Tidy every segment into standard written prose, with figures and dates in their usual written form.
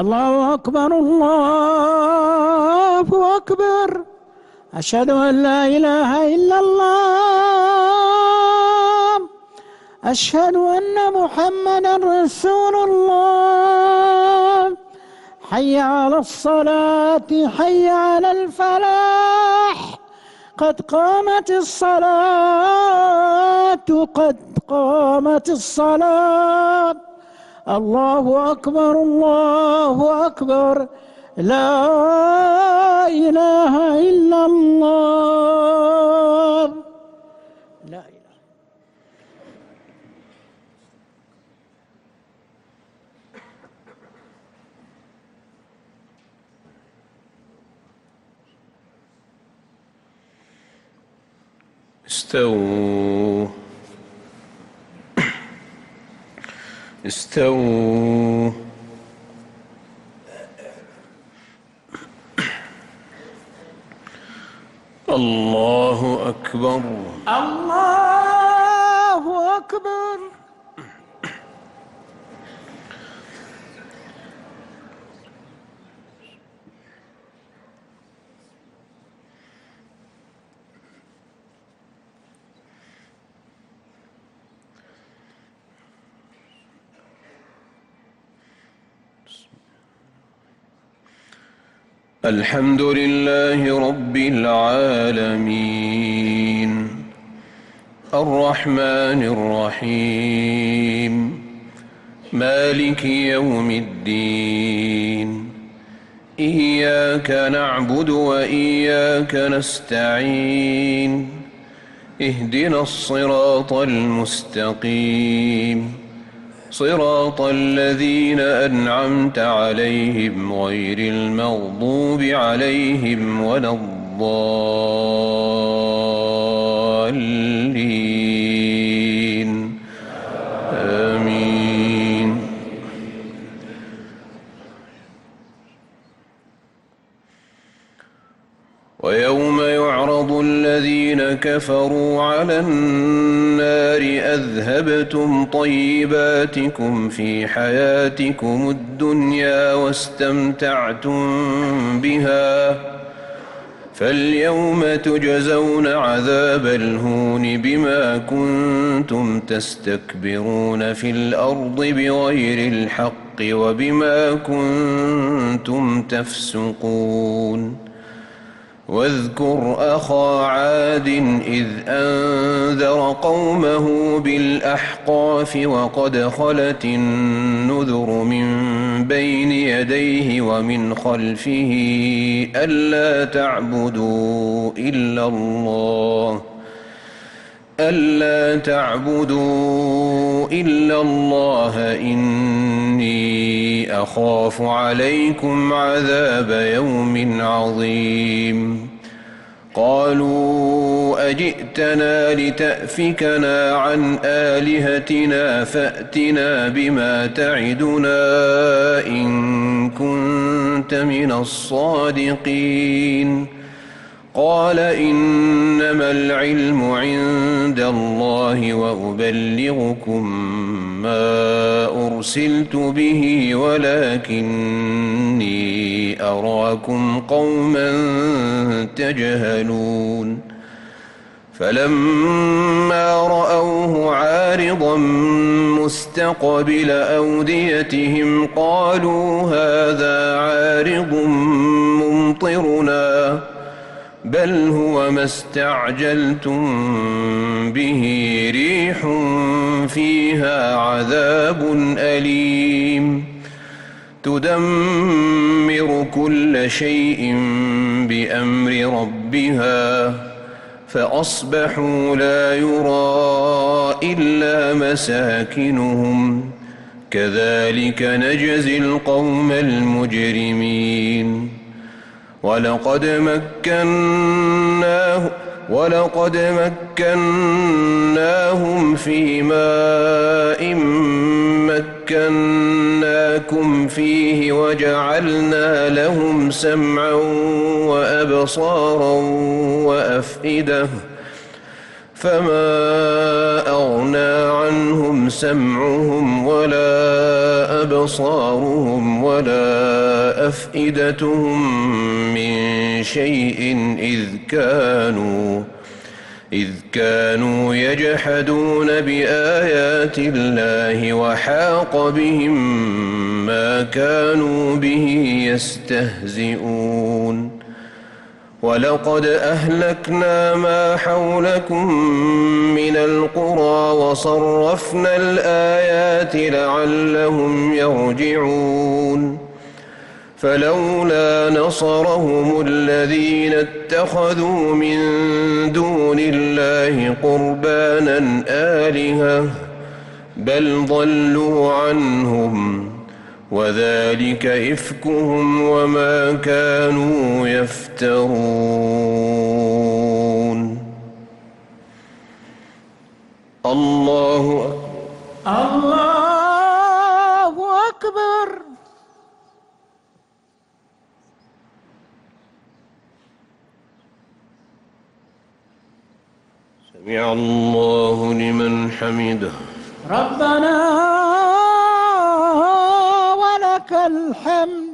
الله أكبر الله أكبر. أشهد أن لا إله إلا الله. أشهد أن محمدا رسول الله. حي على الصلاة حي على الفلاح. قد قامت الصلاة قد قامت الصلاة. الله أكبر الله أكبر. لا إله إلا الله. لا إله. استووا استووا. الله أكبر الله أكبر. الحمد لله رب العالمين الرحمن الرحيم مالك يوم الدين إياك نعبد وإياك نستعين اهدنا الصراط المستقيم صراط الذين أنعمت عليهم غير المغضوب عليهم ولا الضالين آمين. ويوم يعرض الذين كفروا على النار أذهبتم طيباتكم في حياتكم الدنيا واستمتعتم بها فاليوم تجزون عذاب الهون بما كنتم تستكبرون في الأرض بغير الحق وبما كنتم تفسقون. واذكر أخا عاد إذ أنذر قومه بالأحقاف وقد خلت النذر من بين يديه ومن خلفه ألا تعبدوا إلا الله إني أخاف عليكم عذاب يوم عظيم. قالوا أجئتنا لتأفكنا عن آلهتنا فأتنا بما تعدنا إن كنت من الصادقين. قال إنما العلم عند الله وأبلغكم ما أرسلت به ولكني أراكم قوما تجهلون. فلما رأوه عارضا مستقبل أوديتهم قالوا هذا عارض ممطرنا بل هو ما استعجلتم به ريح فيها عذاب أليم تدمر كل شيء بأمر ربها فأصبحوا لا يرى إلا مساكنهم كذلك نجزي القوم المجرمين. ولقد مكناهم في ماء مكناكم فيه وجعلنا لهم سمعا وأبصارا وأفئدة فما أغنى عنهم سمعهم ولا أبصارهم ولا أفئدتهم من شيء إذ كانوا يجحدون بآيات الله وحاق بهم ما كانوا به يستهزئون ولقد أهلكنا ما حولكم من القرى وصرفنا الآيات لعلهم يرجعون فلولا نصرهم الذين اتخذوا من دون الله قربانا آلهة بل ضلوا عنهم وذلك إفكهم وما كانوا يفترون. الله أكبر. سمع الله لمن حمده. ربنا ولك الحمد.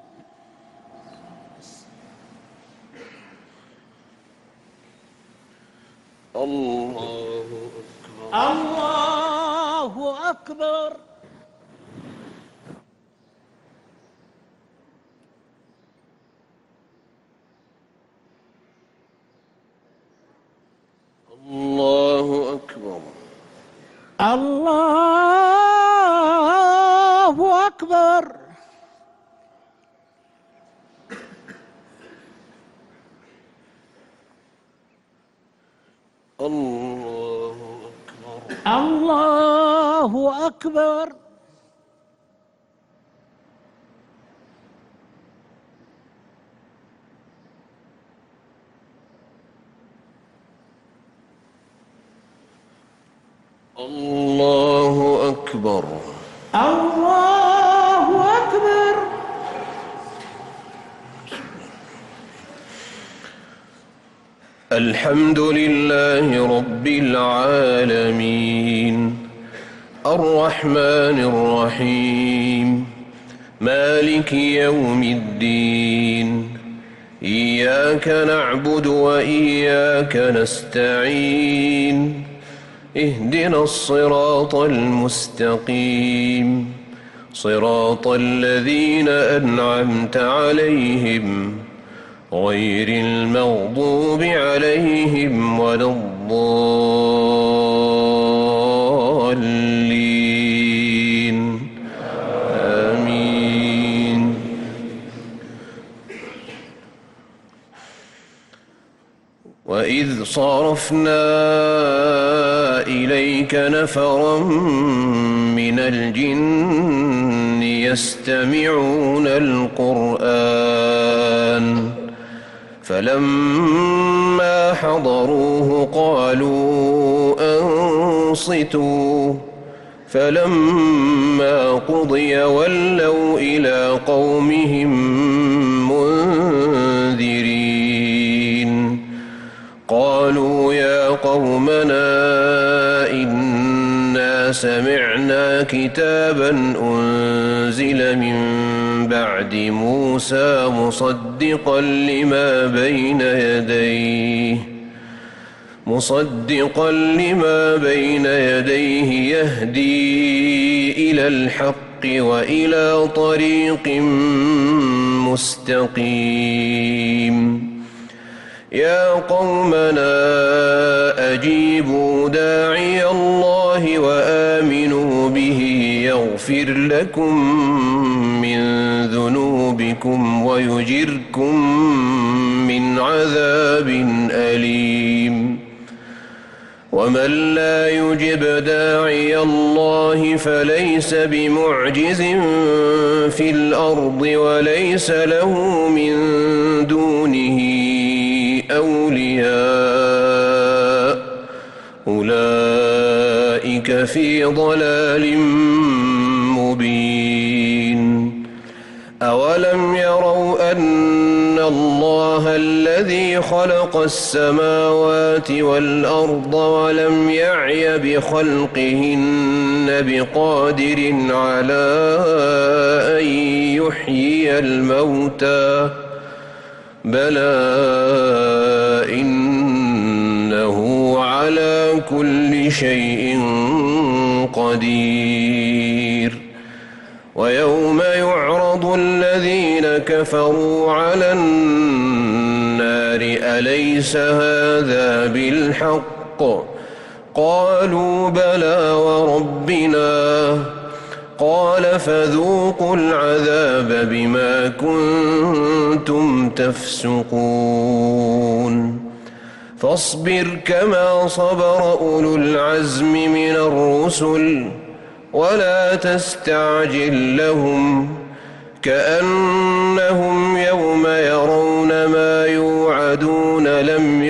الله أكبر. الله أكبر. الله أكبر. الله أكبر. الله أكبر. الله أكبر. الله أكبر. الله أكبر. الحمد لله رب العالمين الرحمن الرحيم مالك يوم الدين إياك نعبد وإياك نستعين اهدنا الصراط المستقيم صراط الذين أنعمت عليهم غير المغضوب عليهم ولا الضالين آمين. وإذ صرفنا إليك نفرا من الجن يستمعون القرآن فلما حضروه قالوا أنصتوا فلما قضي ولوا إلى قومهم منذرين قالوا يا قومنا إنا سمعنا كتابا أنزل من بعد موسى مصدقا لما بين يديه يهدي إلى الحق وإلى طريق مستقيم يا قومنا أجيبوا داعي الله وآمنوا به يغفر لكم من ذنوبكم ويجركم من عذاب أليم ومن لا يجب داعي الله فليس بمعجز في الأرض وليس له من دونه أولياء أولئك في ضلال مبين أولم يروا أن الله الذي خلق السماوات والأرض ولم يعي بخلقهن بقادر على أن يحيي الموتى بلى إنه على كل شيء قدير ويوم يعرض الذين كفروا على النار أليس هذا بالحق قالوا بلى وربنا قال فذوقوا العذاب بما كنتم تفسقون فاصبر كما صبر أولو العزم من الرسل ولا تستعجل لهم كأنهم يوم يرون ما يوعدون لم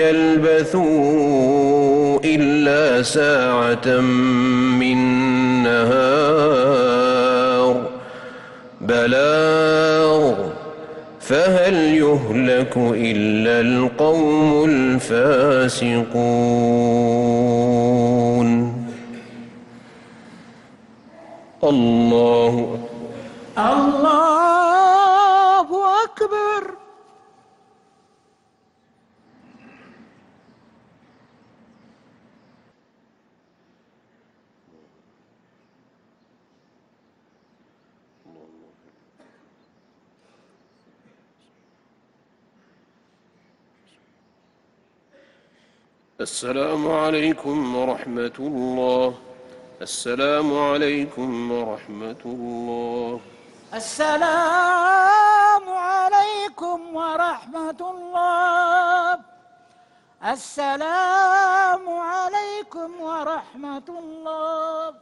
يلبثوا إلا ساعة من نهار بلاغ فهل يهلك إلا القوم الفاسقون الله أكبر. السلام عليكم ورحمة الله. السلام عليكم ورحمة الله. السلام عليكم ورحمة الله. السلام عليكم ورحمة الله.